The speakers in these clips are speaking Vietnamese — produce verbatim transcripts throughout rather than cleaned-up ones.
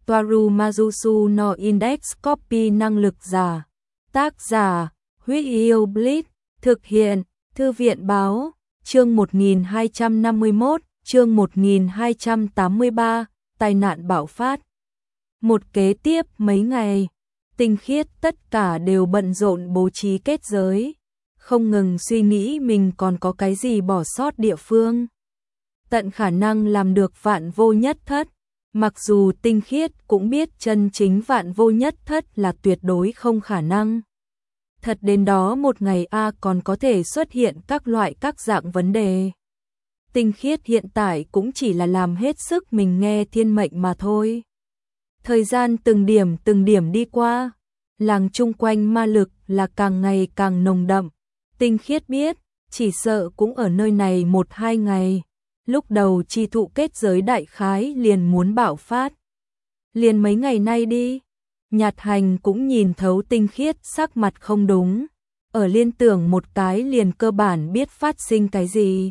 Toaru Majusu no Index Copy năng lực giả. Tác giả, Huyết Yêu Blitz, thực hiện, Thư viện Báo, chương một nghìn hai trăm năm mươi mốt, chương một nghìn hai trăm tám mươi ba, tai nạn bạo phát. Một kế tiếp mấy ngày, Tinh Khiết tất cả đều bận rộn bố trí kết giới, không ngừng suy nghĩ mình còn có cái gì bỏ sót địa phương. Tận khả năng làm được vạn vô nhất thất, mặc dù Tinh Khiết cũng biết chân chính vạn vô nhất thất là tuyệt đối không khả năng. Thật đến đó một ngày A còn có thể xuất hiện các loại các dạng vấn đề. Tinh Khiết hiện tại cũng chỉ là làm hết sức mình nghe thiên mệnh mà thôi. Thời gian từng điểm từng điểm đi qua, làng chung quanh ma lực là càng ngày càng nồng đậm. Tinh Khiết biết, chỉ sợ cũng ở nơi này một hai ngày. Lúc đầu chi thụ kết giới đại khái liền muốn bạo phát. Liền mấy ngày nay đi. Nhạt Hành cũng nhìn thấu Tinh Khiết sắc mặt không đúng. Ở liên tưởng một cái liền cơ bản biết phát sinh cái gì.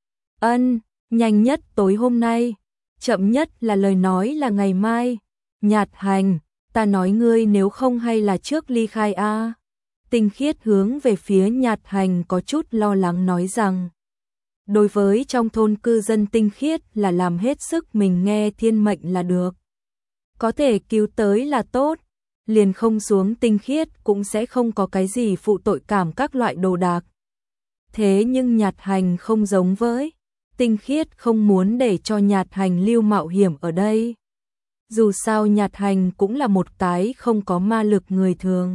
Ân, nhanh nhất tối hôm nay. Chậm nhất là lời nói là ngày mai. Nhạt Hành, ta nói ngươi nếu không hay là trước ly khai a. Tinh Khiết hướng về phía Nhạt Hành có chút lo lắng nói rằng. Đối với trong thôn cư dân Tinh Khiết là làm hết sức mình nghe thiên mệnh là được. Có thể cứu tới là tốt, liền không xuống Tinh Khiết cũng sẽ không có cái gì phụ tội cảm các loại đồ đạc. Thế nhưng Nhạt Hành không giống với, Tinh Khiết không muốn để cho Nhạt Hành lưu mạo hiểm ở đây. Dù sao Nhạt Hành cũng là một cái không có ma lực người thường.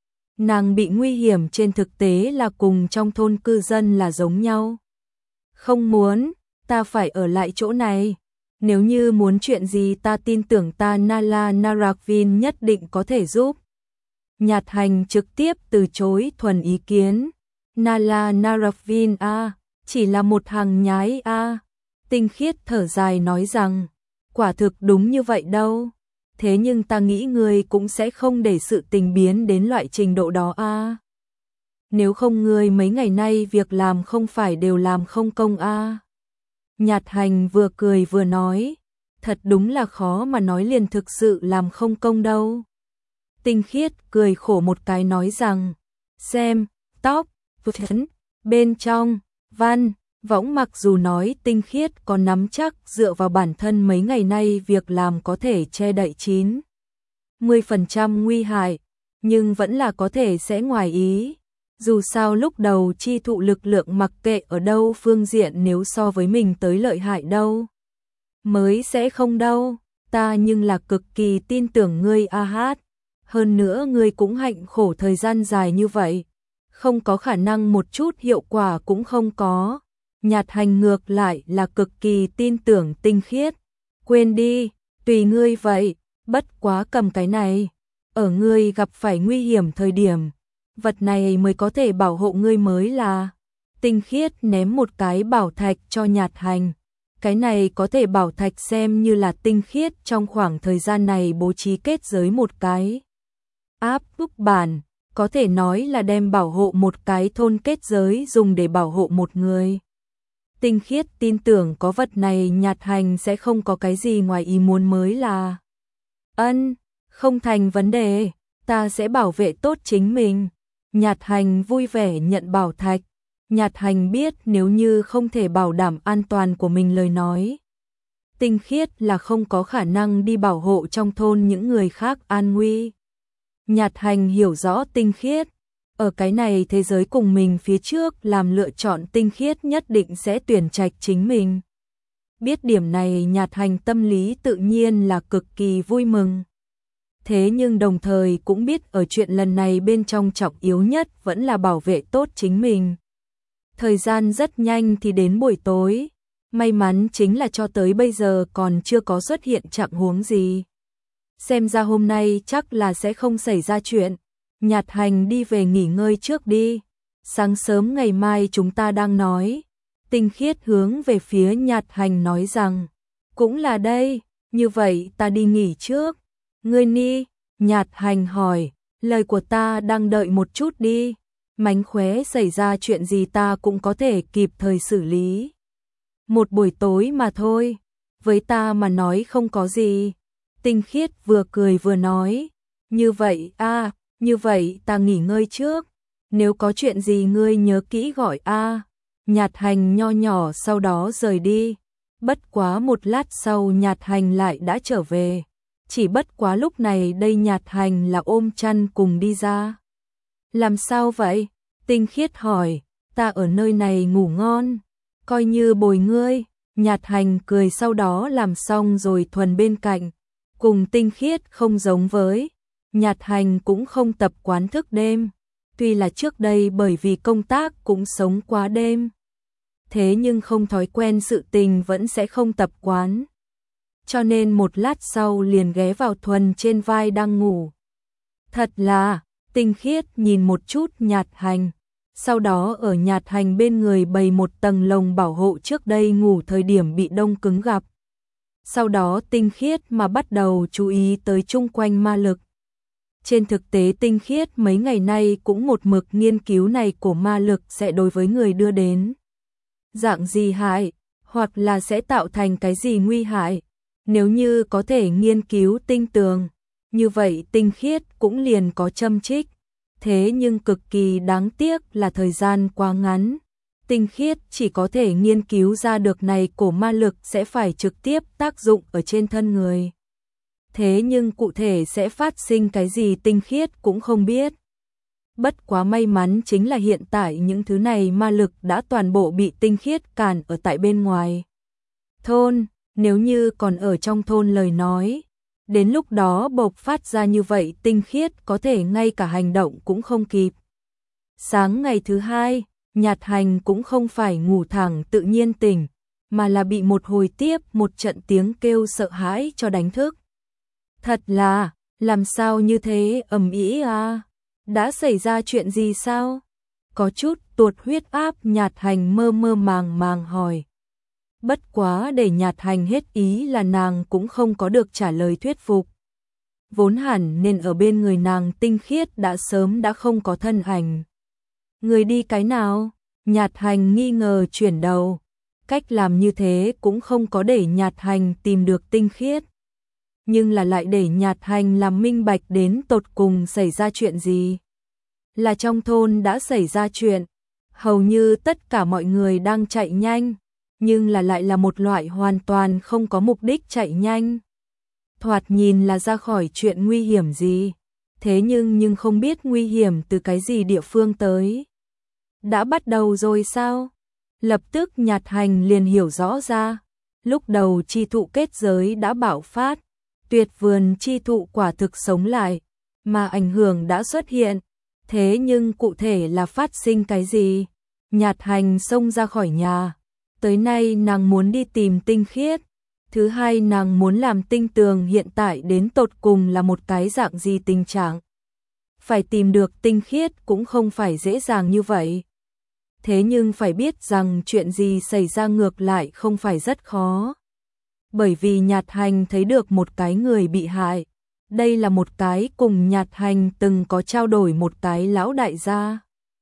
Nàng bị nguy hiểm trên thực tế là cùng trong thôn cư dân là giống nhau. Không muốn, ta phải ở lại chỗ này. Nếu như muốn chuyện gì ta tin tưởng ta Nala Narakvin nhất định có thể giúp. Nhạt Hành trực tiếp từ chối thuần ý kiến. Nala Narakvin a, chỉ là một hàng nhái a. Tinh Khiết thở dài nói rằng, quả thực đúng như vậy đâu. Thế nhưng ta nghĩ ngươi cũng sẽ không để sự tình biến đến loại trình độ đó a. Nếu không ngươi mấy ngày nay việc làm không phải đều làm không công a. Nhạt Hành vừa cười vừa nói, thật đúng là khó mà nói liền thực sự làm không công đâu. Tinh Khiết cười khổ một cái nói rằng, xem, tóc, phấn, bên trong, văn, võng mặc dù nói Tinh Khiết có nắm chắc dựa vào bản thân mấy ngày nay việc làm có thể che đậy chín mươi phần trăm nguy hại, nhưng vẫn là có thể sẽ ngoài ý. Dù sao lúc đầu chi thụ lực lượng mặc kệ ở đâu phương diện nếu so với mình tới lợi hại đâu. Mới sẽ không đâu, ta nhưng là cực kỳ tin tưởng ngươi a hát. Hơn nữa ngươi cũng hạnh khổ thời gian dài như vậy. Không có khả năng một chút hiệu quả cũng không có. Nhạt Hành ngược lại là cực kỳ tin tưởng Tinh Khiết. Quên đi, tùy ngươi vậy, bất quá cầm cái này. Ở ngươi gặp phải nguy hiểm thời điểm. Vật này mới có thể bảo hộ ngươi mới là. Tinh Khiết ném một cái bảo thạch cho Nhạt Hành. Cái này có thể bảo thạch xem như là Tinh Khiết trong khoảng thời gian này bố trí kết giới một cái. Áp bức bản, có thể nói là đem bảo hộ một cái thôn kết giới dùng để bảo hộ một người. Tinh Khiết tin tưởng có vật này Nhạt Hành sẽ không có cái gì ngoài ý muốn mới là. Ân, không thành vấn đề, ta sẽ bảo vệ tốt chính mình. Nhạt Hành vui vẻ nhận bảo thạch. Nhạt Hành biết nếu như không thể bảo đảm an toàn của mình lời nói. Tinh Khiết là không có khả năng đi bảo hộ trong thôn những người khác an nguy. Nhạt Hành hiểu rõ Tinh Khiết. Ở cái này thế giới cùng mình phía trước làm lựa chọn Tinh Khiết nhất định sẽ tuyển trạch chính mình. Biết điểm này Nhạt Hành tâm lý tự nhiên là cực kỳ vui mừng. Thế nhưng đồng thời cũng biết ở chuyện lần này bên trong trọng yếu nhất vẫn là bảo vệ tốt chính mình. Thời gian rất nhanh thì đến buổi tối. May mắn chính là cho tới bây giờ còn chưa có xuất hiện trạng huống gì. Xem ra hôm nay chắc là sẽ không xảy ra chuyện. Nhạt Hành đi về nghỉ ngơi trước đi. Sáng sớm ngày mai chúng ta đang nói. Tinh Khiết hướng về phía Nhạt Hành nói rằng, cũng là đây, như vậy ta đi nghỉ trước. Ngươi ni, Nhạt Hành hỏi, lời của ta đang đợi một chút đi. Mánh khóe xảy ra chuyện gì ta cũng có thể kịp thời xử lý. Một buổi tối mà thôi, với ta mà nói không có gì. Tinh Khiết vừa cười vừa nói, như vậy a, như vậy ta nghỉ ngơi trước, nếu có chuyện gì ngươi nhớ kỹ gọi a. Nhạt Hành nho nhỏ sau đó rời đi, bất quá một lát sau Nhạt Hành lại đã trở về, chỉ bất quá lúc này đây Nhạt Hành là ôm chăn cùng đi ra. Làm sao vậy? Tinh Khiết hỏi, ta ở nơi này ngủ ngon, coi như bồi ngươi. Nhạt Hành cười sau đó làm xong rồi thuần bên cạnh, cùng Tinh Khiết không giống với. Nhạt Hành cũng không tập quán thức đêm, tuy là trước đây bởi vì công tác cũng sống quá đêm. Thế nhưng không thói quen sự tình vẫn sẽ không tập quán. Cho nên một lát sau liền ghé vào thuần trên vai đang ngủ. Thật là, Tinh Khiết nhìn một chút Nhạt Hành, sau đó ở Nhạt Hành bên người bày một tầng lồng bảo hộ trước đây ngủ thời điểm bị đông cứng gặp. Sau đó Tinh Khiết mà bắt đầu chú ý tới chung quanh ma lực. Trên thực tế Tinh Khiết mấy ngày nay cũng một mực nghiên cứu này của ma lực sẽ đối với người đưa đến dạng gì hại, hoặc là sẽ tạo thành cái gì nguy hại. Nếu như có thể nghiên cứu tinh tường, như vậy Tinh Khiết cũng liền có châm trích. Thế nhưng cực kỳ đáng tiếc là thời gian quá ngắn. Tinh Khiết chỉ có thể nghiên cứu ra được này cổ ma lực sẽ phải trực tiếp tác dụng ở trên thân người. Thế nhưng cụ thể sẽ phát sinh cái gì Tinh Khiết cũng không biết. Bất quá may mắn chính là hiện tại những thứ này ma lực đã toàn bộ bị Tinh Khiết cản ở tại bên ngoài thôn, nếu như còn ở trong thôn lời nói, đến lúc đó bộc phát ra như vậy Tinh Khiết có thể ngay cả hành động cũng không kịp. Sáng ngày thứ hai, Nhạt Hành cũng không phải ngủ thẳng tự nhiên tỉnh, mà là bị một hồi tiếp một trận tiếng kêu sợ hãi cho đánh thức. Thật là, làm sao như thế ầm ĩ à? Đã xảy ra chuyện gì sao? Có chút tuột huyết áp Nhạt Hành mơ mơ màng màng hỏi. Bất quá để Nhạt Hành hết ý là nàng cũng không có được trả lời thuyết phục. Vốn hẳn nên ở bên người nàng Tinh Khiết đã sớm đã không có thân ảnh. Người đi cái nào? Nhạt Hành nghi ngờ chuyển đầu. Cách làm như thế cũng không có để Nhạt Hành tìm được Tinh Khiết. Nhưng là lại để Nhạt Hành làm minh bạch đến tột cùng xảy ra chuyện gì. Là trong thôn đã xảy ra chuyện, hầu như tất cả mọi người đang chạy nhanh, nhưng là lại là một loại hoàn toàn không có mục đích chạy nhanh. Thoạt nhìn là ra khỏi chuyện nguy hiểm gì, thế nhưng nhưng không biết nguy hiểm từ cái gì địa phương tới. Đã bắt đầu rồi sao? Lập tức Nhạt Hành liền hiểu rõ ra, lúc đầu chi thụ kết giới đã bạo phát, tuyệt vườn chi thụ quả thực sống lại, mà ảnh hưởng đã xuất hiện. Thế nhưng cụ thể là phát sinh cái gì? Nhạt Hành xông ra khỏi nhà. Tới nay nàng muốn đi tìm Tinh Khiết. Thứ hai nàng muốn làm tinh tường hiện tại đến tột cùng là một cái dạng gì tình trạng. Phải tìm được Tinh Khiết cũng không phải dễ dàng như vậy. Thế nhưng phải biết rằng chuyện gì xảy ra ngược lại không phải rất khó. Bởi vì Nhạt Hành thấy được một cái người bị hại. Đây là một cái cùng Nhạt Hành từng có trao đổi một cái lão đại gia.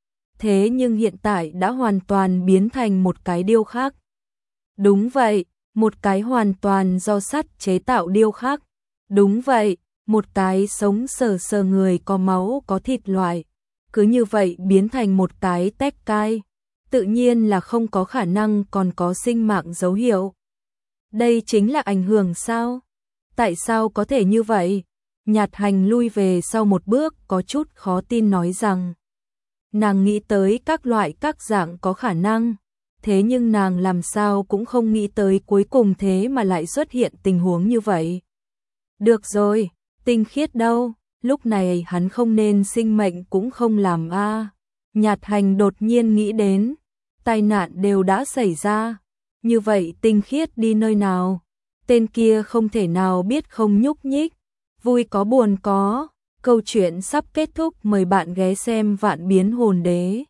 Thế nhưng hiện tại đã hoàn toàn biến thành một cái điêu khắc. Đúng vậy, một cái hoàn toàn do sắt chế tạo điêu khắc. Đúng vậy, một cái sống sờ sờ người có máu có thịt loại. Cứ như vậy biến thành một cái tép cai. Tự nhiên là không có khả năng còn có sinh mạng dấu hiệu. Đây chính là ảnh hưởng sao? Tại sao có thể như vậy? Nhạt Hành lui về sau một bước có chút khó tin nói rằng nàng nghĩ tới các loại các dạng có khả năng, thế nhưng nàng làm sao cũng không nghĩ tới cuối cùng thế mà lại xuất hiện tình huống như vậy. Được rồi, Tinh Khiết đâu? Lúc này hắn không nên sinh mệnh cũng không làm a. Nhạt Hành đột nhiên nghĩ đến, tai nạn đều đã xảy ra, như vậy Tinh Khiết đi nơi nào? Tên kia không thể nào biết không nhúc nhích. Vui có buồn có, câu chuyện sắp kết thúc, mời bạn ghé xem Vạn Biến Hồn Đế.